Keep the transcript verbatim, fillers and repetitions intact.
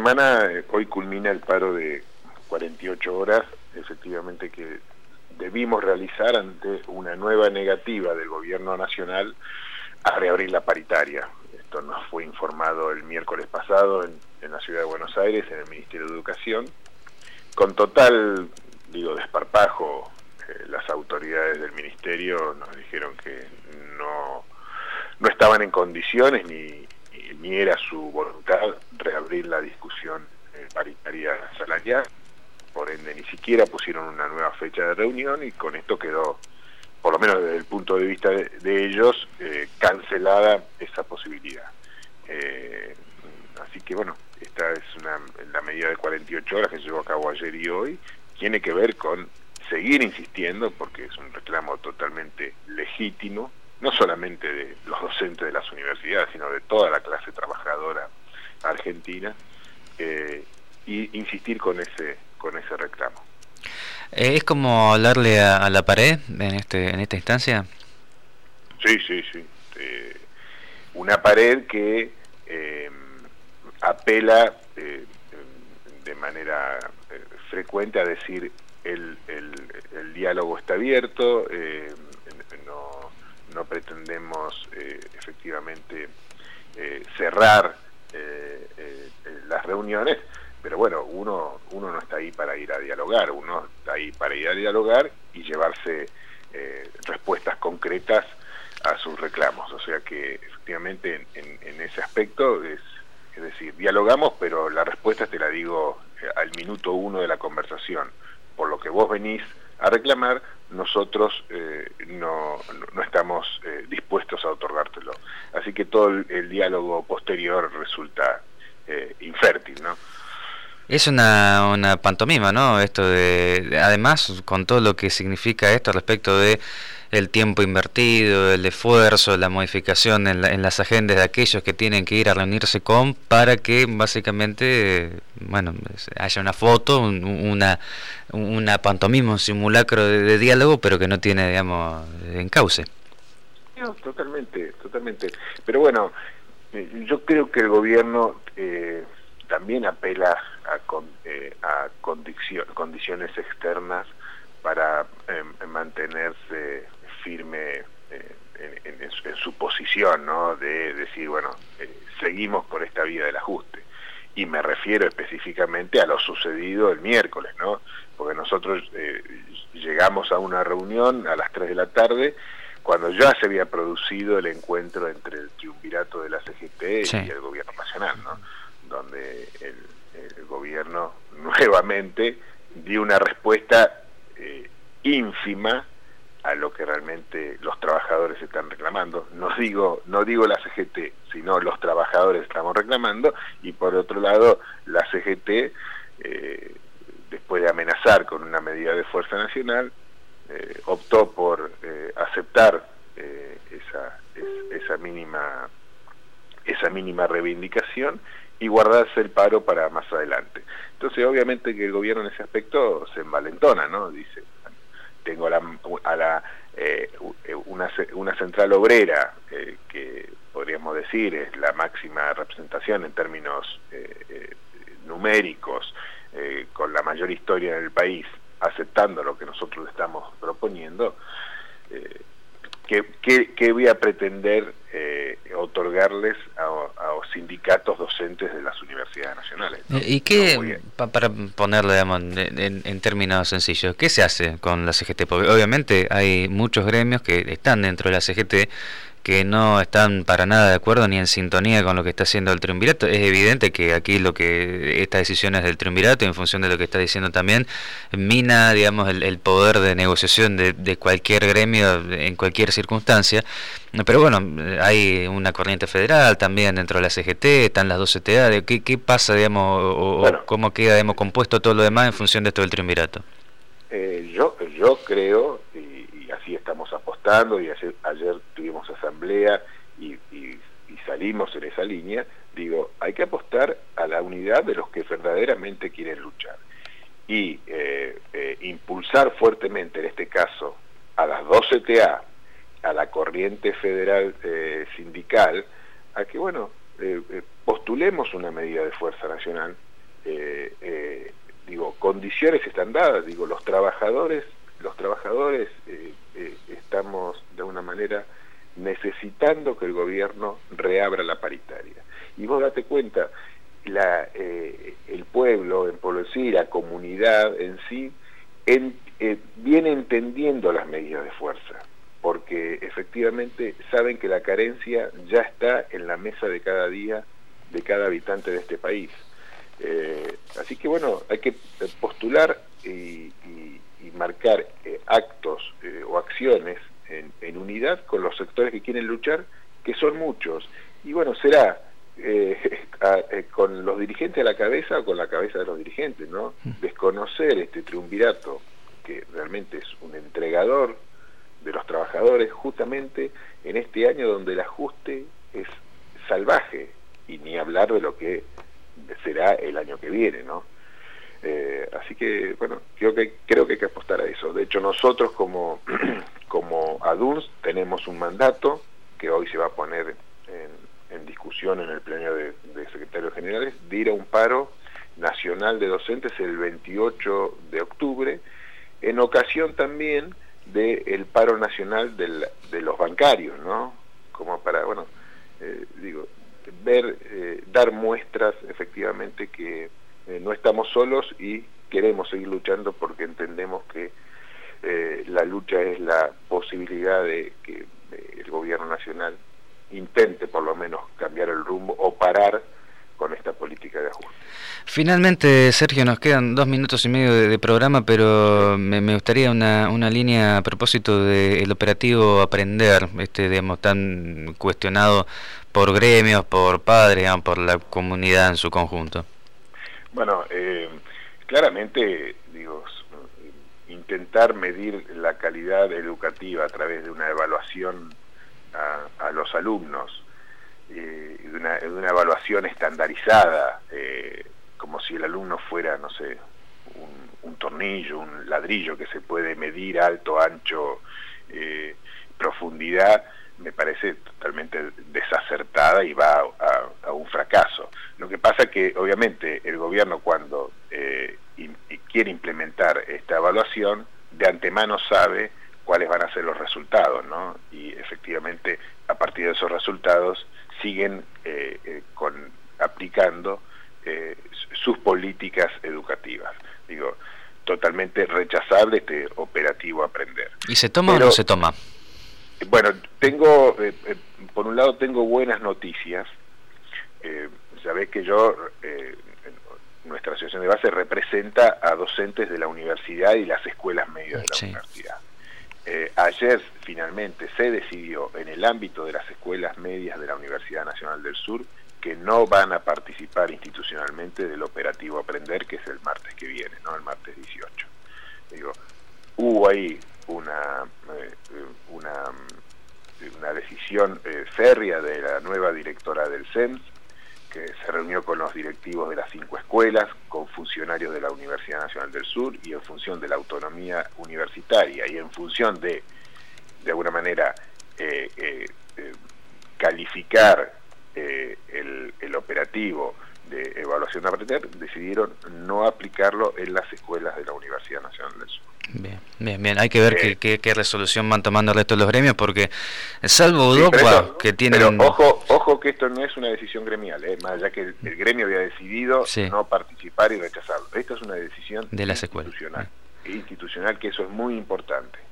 semana, eh, hoy culmina el paro de cuarenta y ocho horas, efectivamente, que debimos realizar ante una nueva negativa del gobierno nacional a reabrir la paritaria. Esto nos fue informado el miércoles pasado en, en la ciudad de Buenos Aires, en el Ministerio de Educación, con total, digo, desparpajo. Eh, las autoridades del ministerio nos dijeron que no, no estaban en condiciones ni, ni era su voluntad reabrir la discusión eh, paritaria salarial. Por ende, ni siquiera pusieron una nueva fecha de reunión y con esto quedó, por lo menos desde el punto de vista de, de ellos, eh, cancelada esa posibilidad. Eh, así que bueno, esta es una la medida de cuarenta y ocho horas que se llevó a cabo ayer y hoy, tiene que ver con seguir insistiendo, porque es un reclamo totalmente legítimo, no solamente de los docentes de las universidades, sino de toda la clase trabajadora argentina, eh, y insistir con ese con ese reclamo. Eh, ¿Es como hablarle a, a la pared en este en esta instancia? Sí, sí, sí. Eh, una pared que eh, apela eh, de manera eh, frecuente a decir el, el, el diálogo está abierto, eh, no, no pretendemos eh, efectivamente eh, cerrar eh, eh, las reuniones, pero bueno, uno uno no está ahí para ir a dialogar, uno está ahí para ir a dialogar y llevarse eh, respuestas concretas a sus reclamos. O sea que efectivamente en, en, en ese aspecto es, es decir, dialogamos, pero la respuesta te la digo eh, al minuto uno de la conversación. Por lo que vos venís a reclamar, nosotros eh, no, no estamos eh, dispuestos a otorgártelo. Así que todo el, el diálogo posterior resulta eh, infértil, ¿no? Es una, una pantomima, ¿no? Esto de, además, con todo lo que significa esto respecto de el tiempo invertido, el esfuerzo, la modificación en, la, en las agendas de aquellos que tienen que ir a reunirse con, para que básicamente, bueno, haya una foto, un, una, una pantomima, un simulacro de, de diálogo, pero que no tiene, digamos, encauce. No, totalmente, totalmente. Pero bueno, yo creo que el gobierno eh, también apela a, con, eh, a condicio, condiciones externas para eh, mantenerse firme eh, en, en, en su posición, ¿no? De decir, bueno, eh, seguimos por esta vía del ajuste. Y me refiero específicamente a lo sucedido el miércoles, ¿no? Porque nosotros eh, llegamos a una reunión a las tres de la tarde, cuando ya se había producido el encuentro entre el triunvirato de la C G T sí. y el gobierno nacional, ¿no? Donde el, el gobierno nuevamente dio una respuesta eh, ínfima a lo que realmente los trabajadores están reclamando. No digo no digo la C G T, sino los trabajadores estamos reclamando, y por otro lado la C G T, eh, después de amenazar con una medida de fuerza nacional, eh, optó por eh, aceptar eh, esa, es, esa mínima esa mínima reivindicación y guardarse el paro para más adelante. Entonces obviamente que el gobierno en ese aspecto se envalentona, ¿no? Dice, tengo a la, a la eh, una, una central obrera eh, que podríamos decir es la máxima representación en términos eh, eh, numéricos, eh, con la mayor historia en el país, aceptando lo que nosotros le estamos proponiendo. eh, ¿qué, qué, qué voy a pretender eh, otorgarles a, a los sindicatos docentes de las universidades nacionales, ¿no? ¿Y qué, no a... pa, para ponerlo digamos, en, en términos sencillos, qué se hace con la C G T? Porque obviamente hay muchos gremios que están dentro de la C G T que no están para nada de acuerdo ni en sintonía con lo que está haciendo el triunvirato. Es evidente que aquí lo que estas decisiones del triunvirato, en función de lo que está diciendo también, mina, digamos, el, el poder de negociación de, de cualquier gremio en cualquier circunstancia. Pero bueno, hay una corriente federal también dentro de la C G T, están las dos C T A. ¿Qué, qué pasa, digamos, o, bueno, o cómo queda, digamos, compuesto todo lo demás en función de esto del triunvirato? Eh, yo, yo creo, y, y así estamos apostando, y ayer, ayer tuvimos asamblea y, y, y salimos en esa línea, digo, hay que apostar a la unidad de los que verdaderamente quieren luchar y eh, eh, impulsar fuertemente, en este caso, a las dos C T A, a la corriente federal eh, sindical, a que, bueno, eh, eh, postulemos una medida de fuerza nacional eh, eh, digo, condiciones están dadas, digo, los trabajadores, los trabajadores eh, eh, estamos de alguna manera necesitando que el gobierno reabra la paritaria. Y vos date cuenta, la, eh, el pueblo, en pueblo en sí, la comunidad en sí, en, eh, viene entendiendo las medidas de fuerza, porque efectivamente saben que la carencia ya está en la mesa de cada día de cada habitante de este país. Eh, así que bueno, hay que postular y, y, y marcar eh, actos eh, o acciones en, en unidad con los sectores que quieren luchar, que son muchos. Y bueno, será eh, a, eh, con los dirigentes a la cabeza o con la cabeza de los dirigentes, ¿no? Desconocer este triunvirato, que realmente es un entregador de los trabajadores, justamente en este año donde el ajuste es salvaje, y ni hablar de lo que será el año que viene, ¿no? Eh, así que, bueno, creo que creo que hay que apostar a eso. De hecho, nosotros como, como A D U N S tenemos un mandato que hoy se va a poner en, en discusión en el pleno de, de secretarios generales, de ir a un paro nacional de docentes el veintiocho de octubre, en ocasión también del paro nacional del, de los bancarios, ¿no? Como para, bueno, eh, digo, ver, eh, dar muestras efectivamente que eh, no estamos solos y queremos seguir luchando, porque entendemos que eh, la lucha es la posibilidad de que eh, el gobierno nacional intente por lo menos cambiar el rumbo o parar con esta política de ajuste. Finalmente, Sergio, nos quedan dos minutos y medio de, de programa, pero me, me gustaría una, una línea a propósito del operativo Aprender, este, digamos, tan cuestionado por gremios, por padres, por la comunidad en su conjunto. Bueno, eh, claramente, digo, intentar medir la calidad educativa a través de una evaluación a, a los alumnos, eh, de, una, de una evaluación estandarizada, eh, como si el alumno fuera, no sé, un, un tornillo, un ladrillo que se puede medir alto, ancho, eh, profundidad, me parece totalmente desacertada y va a, a, a un fracaso. Lo que pasa es que obviamente el gobierno, cuando eh, in, quiere implementar esta evaluación, de antemano sabe cuáles van a ser los resultados, ¿no? Y efectivamente a partir de esos resultados siguen eh, eh, con, aplicando eh, sus políticas educativas. Digo, totalmente rechazable este operativo Aprender. ¿Y se toma Pero, o no se toma? Bueno, tengo, eh, eh, por un lado tengo buenas noticias. Eh, sabés que yo, eh, nuestra asociación de base representa a docentes de la universidad y las escuelas medias de la sí. universidad. Eh, ayer finalmente se decidió en el ámbito de las escuelas medias de la Universidad Nacional del Sur que no van a participar institucionalmente del operativo Aprender, que es el martes que viene, ¿no? El martes dieciocho. Digo, hubo ahí una eh, una, una decisión eh, férrea de la nueva directora del C E M S, que se reunió con los directivos de las cinco escuelas, con funcionarios de la Universidad Nacional del Sur, y en función de la autonomía universitaria y en función de, de alguna manera, eh, eh, eh, calificar eh, el, el operativo de evaluación de Aprender, decidieron no aplicarlo en las escuelas de la Universidad Nacional del Sur. Bien, bien, bien. Hay que ver eh, qué, qué, qué resolución van tomando el resto de los gremios, porque salvo sí, Udogua, que tienen... Pero ojo, ojo que esto no es una decisión gremial, ¿eh? Más allá que el, el gremio había decidido sí. no participar y rechazarlo. Esto es una decisión de las institucional, escuelas. institucional, que eso es muy importante.